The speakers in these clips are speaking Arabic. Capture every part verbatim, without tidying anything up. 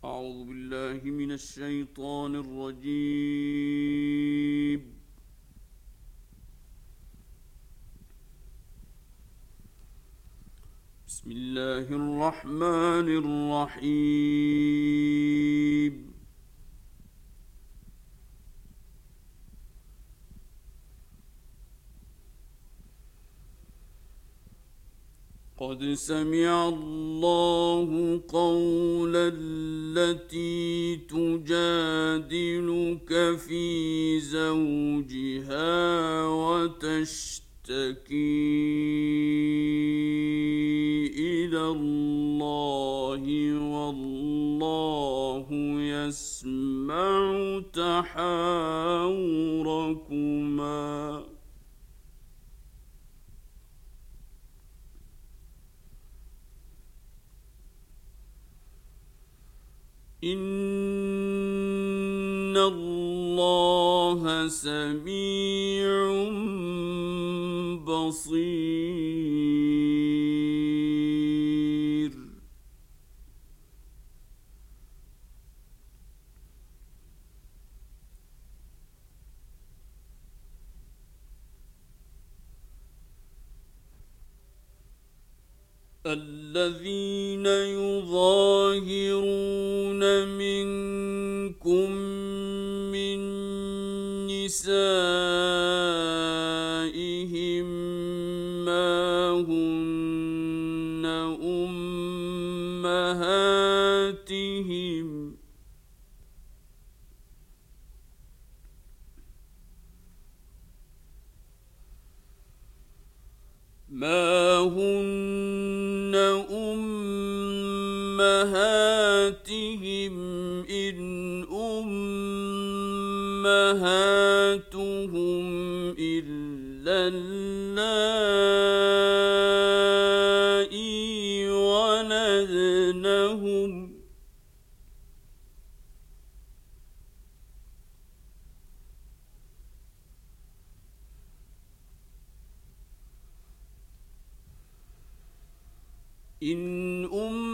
أعوذ بالله من الشيطان الرجيم. بسم الله الرحمن الرحيم. قد سمع الله قول التي تجادلك في زوجها وتشتكي إلى الله والله يسمع تحاوركما. إن الله سميع بصير. الذين يظاهرون منكم من نسائهم ما هن أمهاتهم ما هن أمهاتهم إن أمهاتهم إلا اللائي ولدنهم إن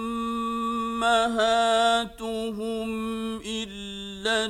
أمهاتهم إلا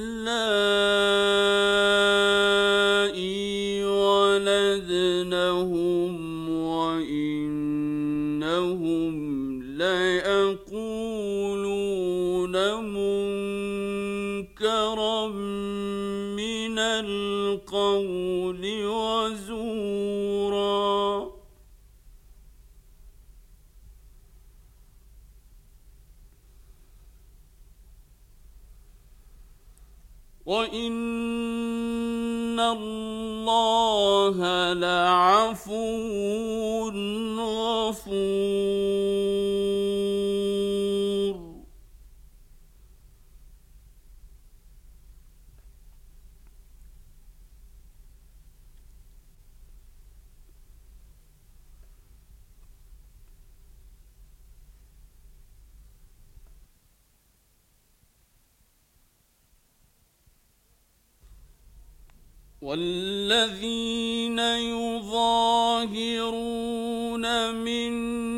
اللائي ولدنهم وإنهم ليقولون منكرا من القول وزورا. وإن الله لعفو غفور. والذين يظاهرون من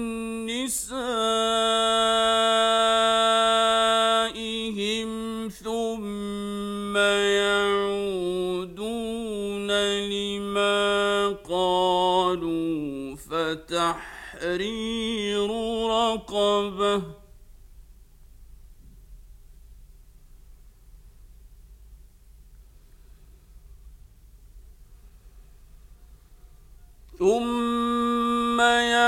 نسائهم ثم يعودون لما قالوا فتحرير رقبة ثم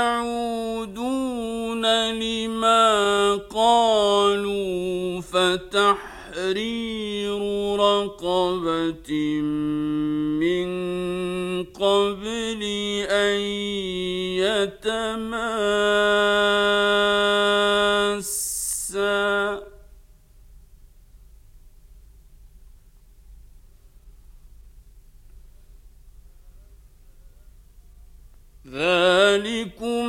يعودون لما قالوا فتحرير رقبة من قبل أن يتماسا. ذلكم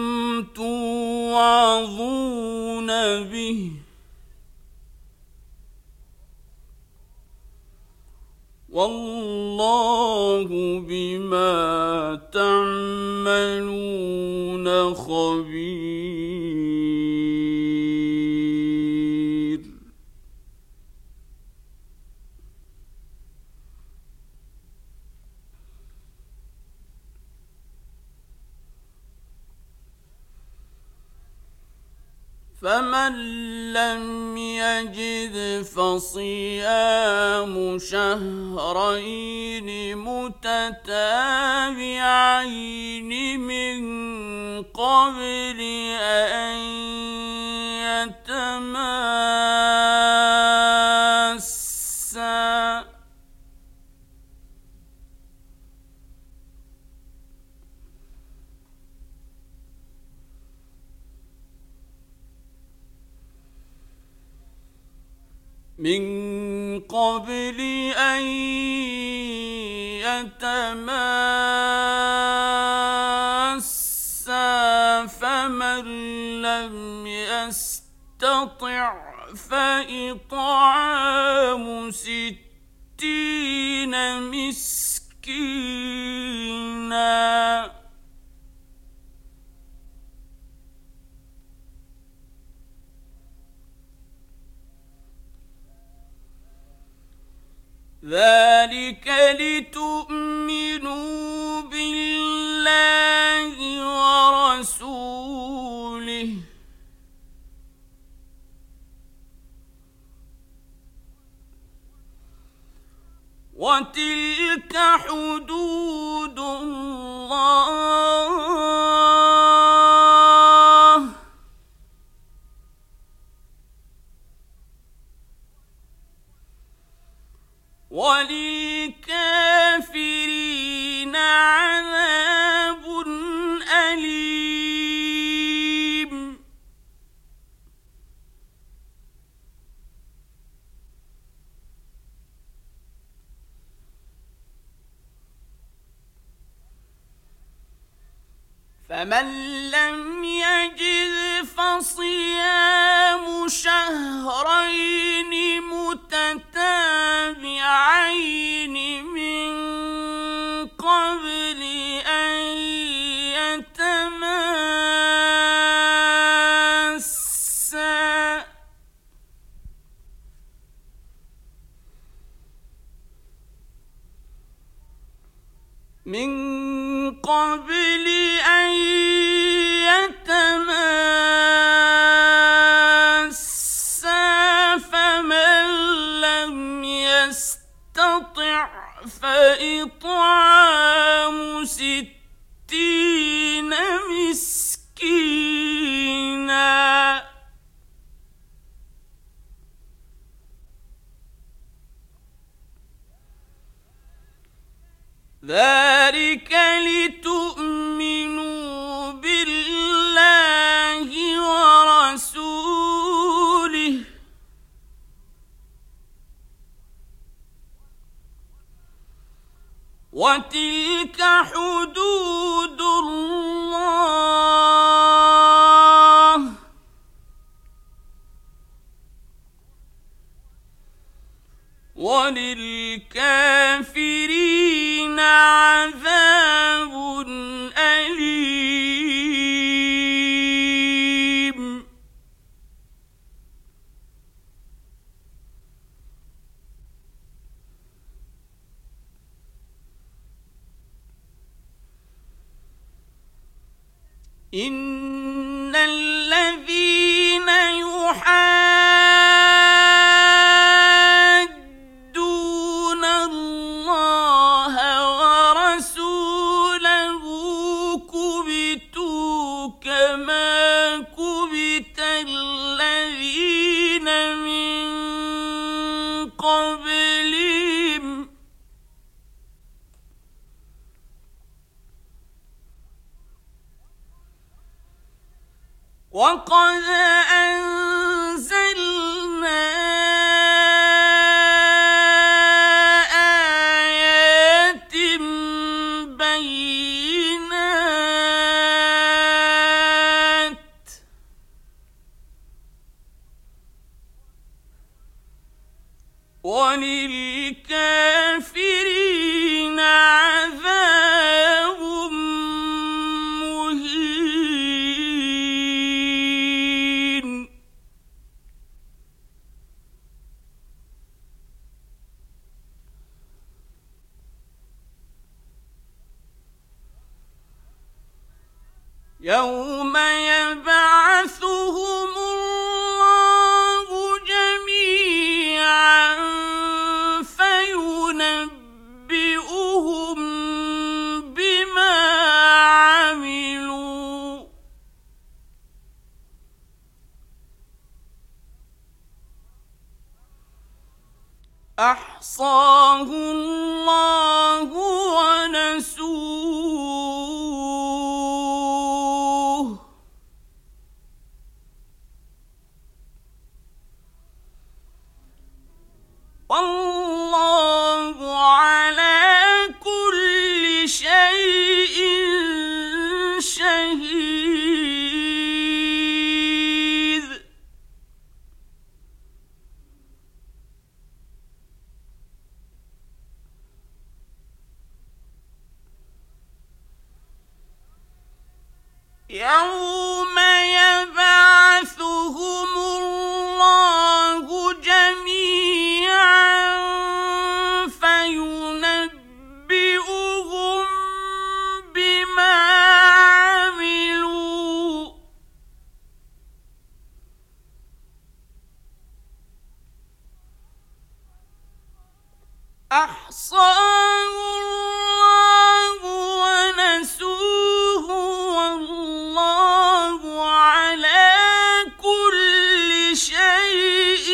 توعظون به والله بما تعملون خبير. فمن لم يجد فصيام شهرين متتابعين من قبل أن يتماسا من قبل أن يتماسا فمن لم يستطع فإطعام ستين مسكينا ذلك لتؤمنوا بالله ورسوله وتلك حدود الله وللكافرين عذاب أليم فمن لم يجد فصيام شهرين متتابعين من قبل أن يتماسا من قبل أن يتماسا فمن لم يستطع فإطعام ستين مسكينا ذلك لتؤمنوا بالله ورسوله وتلك حدود الله وللكافرين عذاب أليم إن الذين يحادون الله ورسوله كبتوا كما كبت الذين من قبلهم وقد أنزلنا آيات بينات وللكافرين عذاب مهين يوم يبعثهم أحصاه الله ونسوه والله على كل شيء شهيد. يوم يبعثهم الله جميعا فينبئهم بما عملوا أحصاه الله ونسوه والله على كل شيء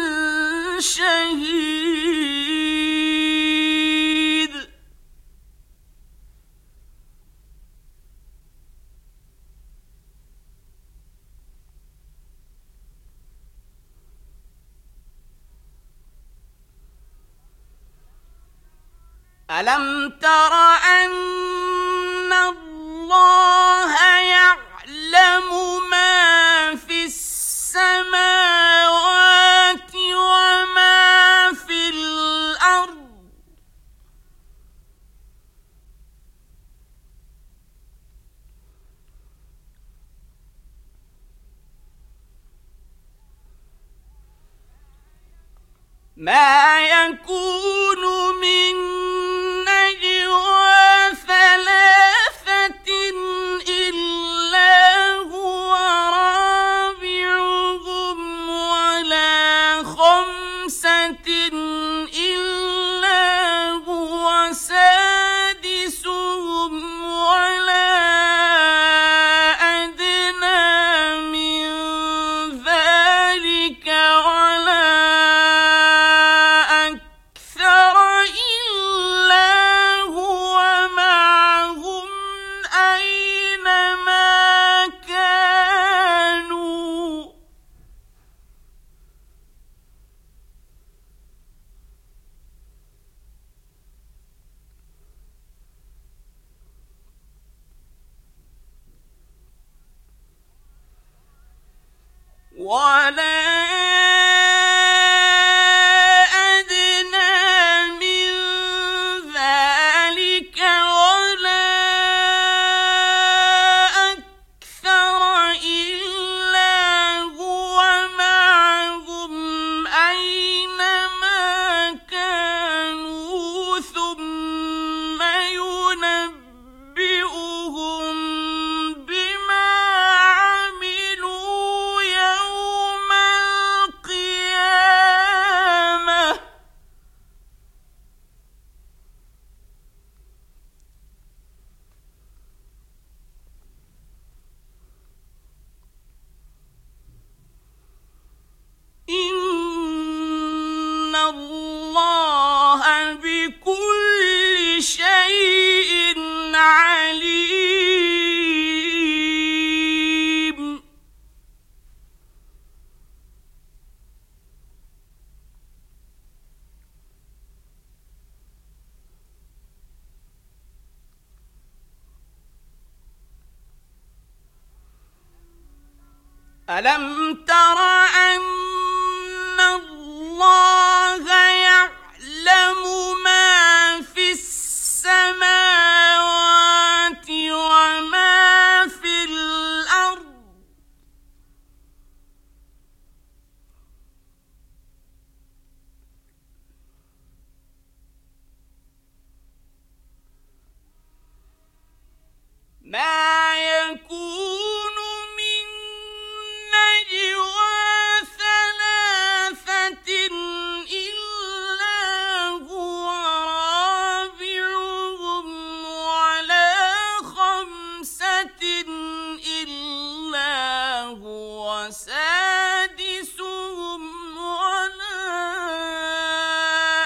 شهيد. ألم تر أن الله يعلم ما في السماوات وما في الأرض ما يكون من نجوى ثلاثة إلا هو رابعهم ولا خمسة إلا هو سادسهم ولا أدنى من ذلك ولا أكثر إلا هو معهم أينما كانوا ولا أدنى من ذلك ولا أكثر إلا هو معهم أينما كانوا ثم ينبئهم بما عملوا يوم القيامة إن الله بكل شيء عليم. ألم تر أن الله يعلم ما في السماوات وما في الأرض ما يكون من نجوى ثلاثة إلا هو رابعهم ولا خمسة إلا هو سادسهم ولا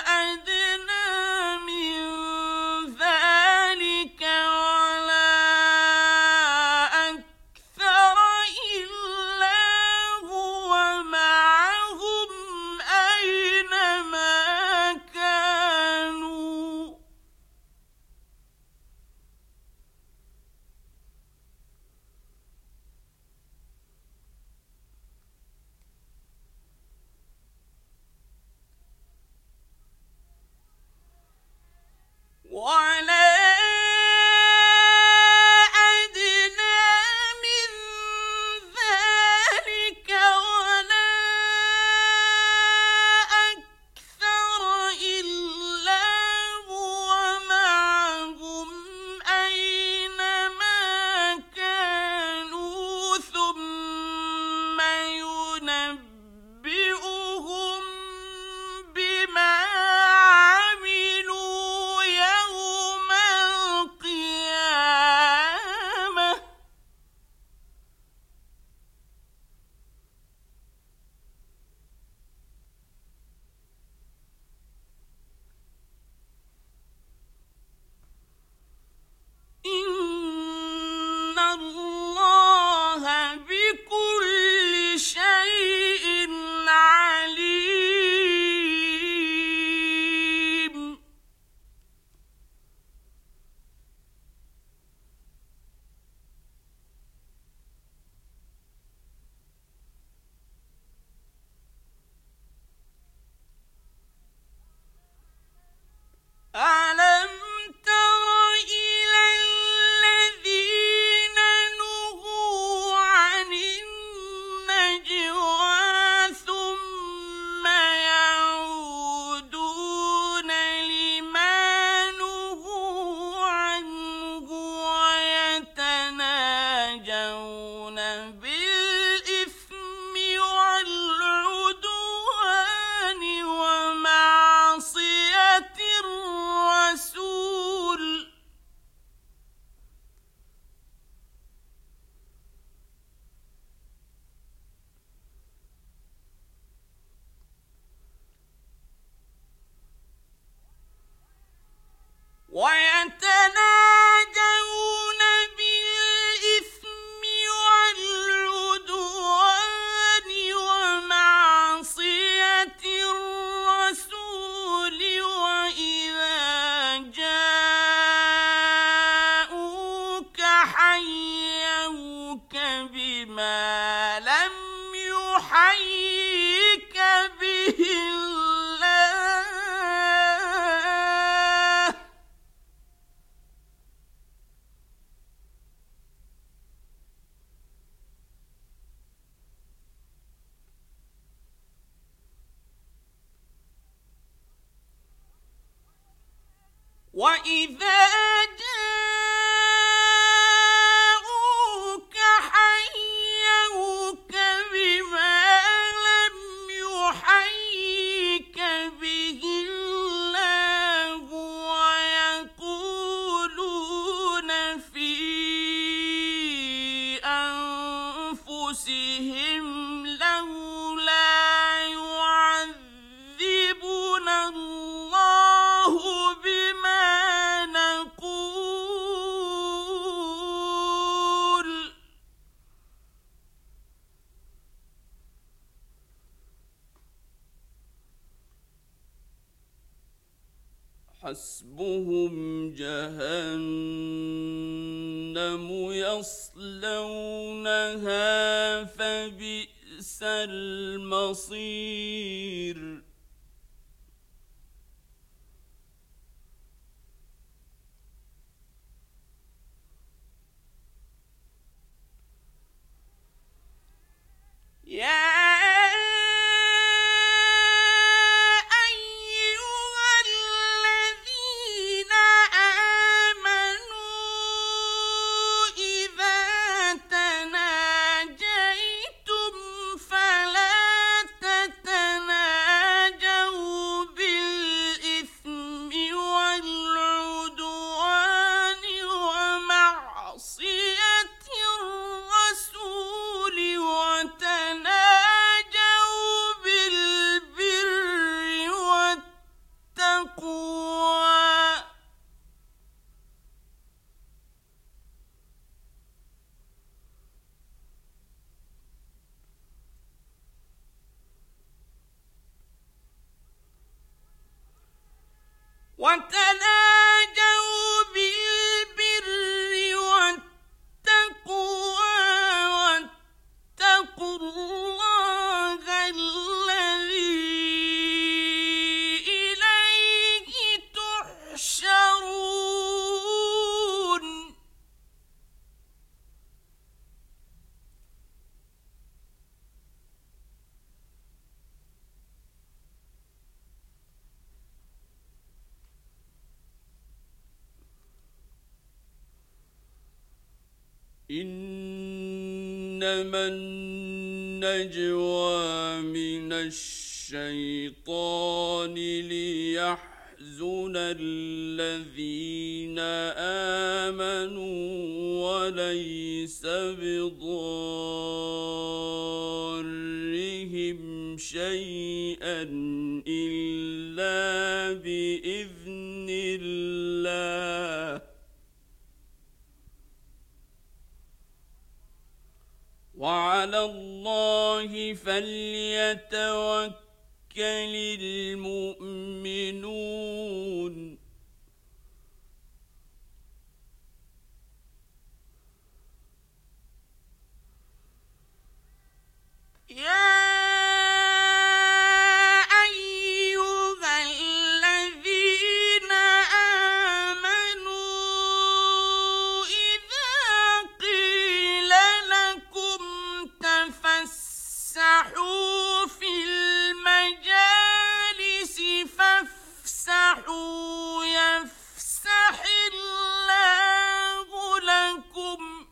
ويتناجون بالإثم والعدوان ومعصية الرسول وإذا جاءوك حيوك بما لم يحيك به الله وإذا جاءوك حيوك بما لم يحيك به الله ويقولون في أنفسهم لولا يعذبنا الله بما نقول حسبهم جهنم يصلونها فبئس المصير يا أيها الذين آمنوا إذا تناجيتم فلا تتناجوا بالإثم والعدوان ومعصية الرسول وتناجوا بالبر والتقوى وتناجوا بالبر والتقوى واتقوا الله الذي إليه تحشرون إنما النجوى من الشيطان ليحزن الذين آمنوا وليس بضارهم شيئا إلا بإذن الله وعلى الله فليتوكل المؤمنون يا أيها الذين آمنوا إذا قيل لكم تفسحوا في المجالس فافسحوا يفسح الله لكم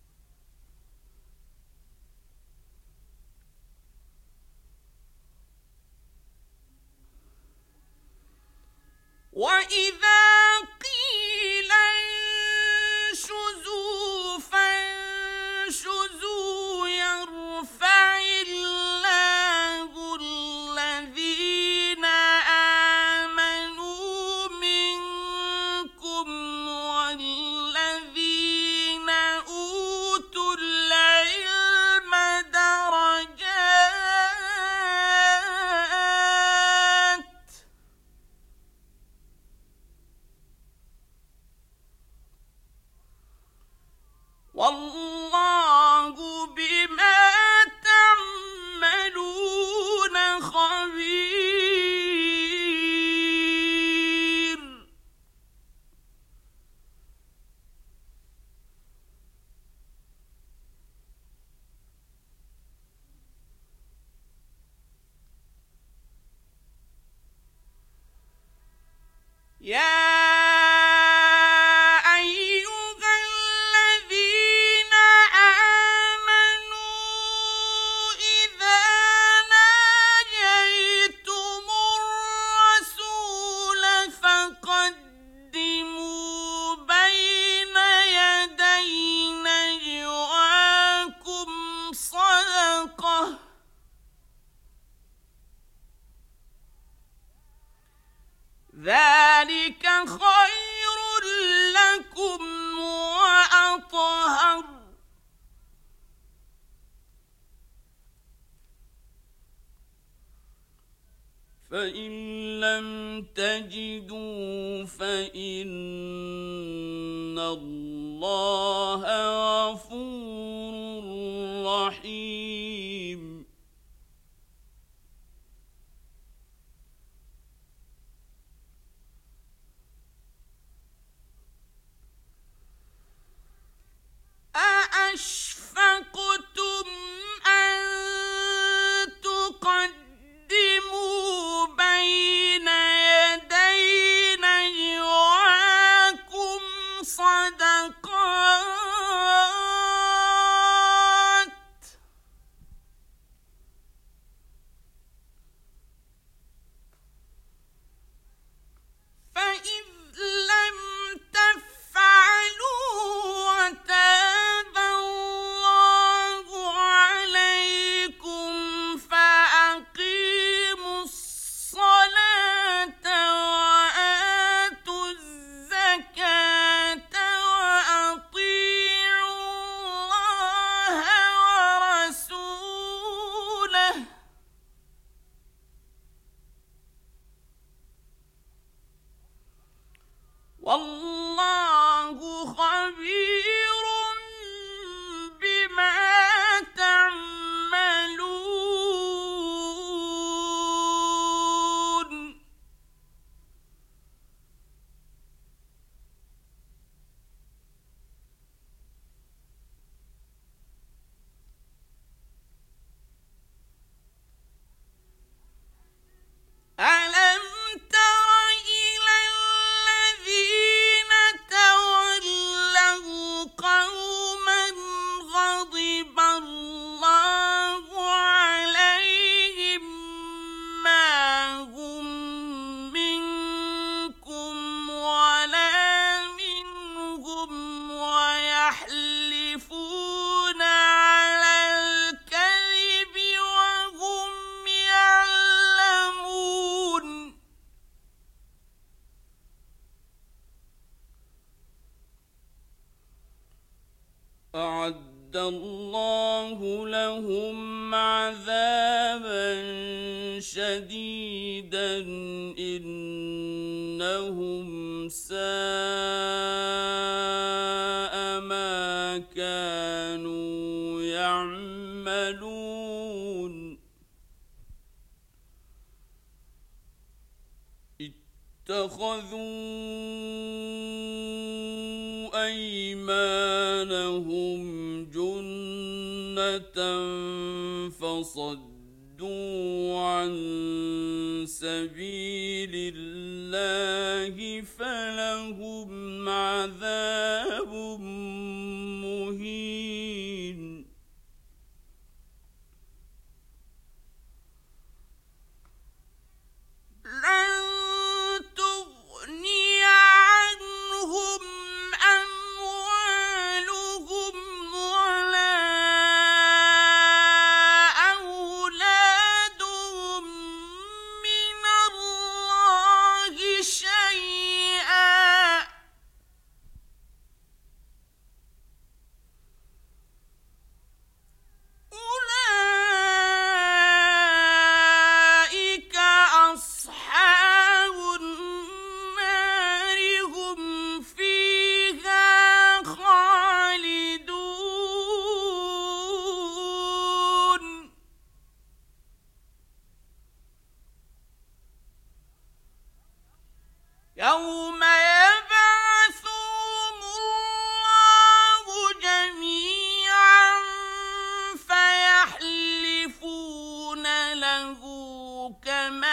وإذا قيل انشزوا فانشزوا يرفع الله فإن لم تجدوا فإن الله غفور رحيم. أأشفقتم أن تقدموا بين يدي نجواكم صدقات فإذ لم تفعلوا وتاب الله عليكم فأقيموا الصلاة وآتوا الزكاة وأطيعوا الله ورسوله والله خبير بما تعملون. ألم تر إلى الذين تولوا قوما غضب الله عليهم ما هم منكم ولا منهم ويحلفون على الكذب وهم يعلمون. أعد الله لهم عذابا شديدا إنهم ساء ما كانوا يعملون. اتخذوا أيمانهم جنة فصدوا عن سبيل الله فلهم عذاب مهين. لن تغني عنهم أموالهم ولا أولادهم من الله شيئا أولئك أصحاب النار هم فيها خالدون. يوم يبعثهم الله جميعا فيحلفون له كما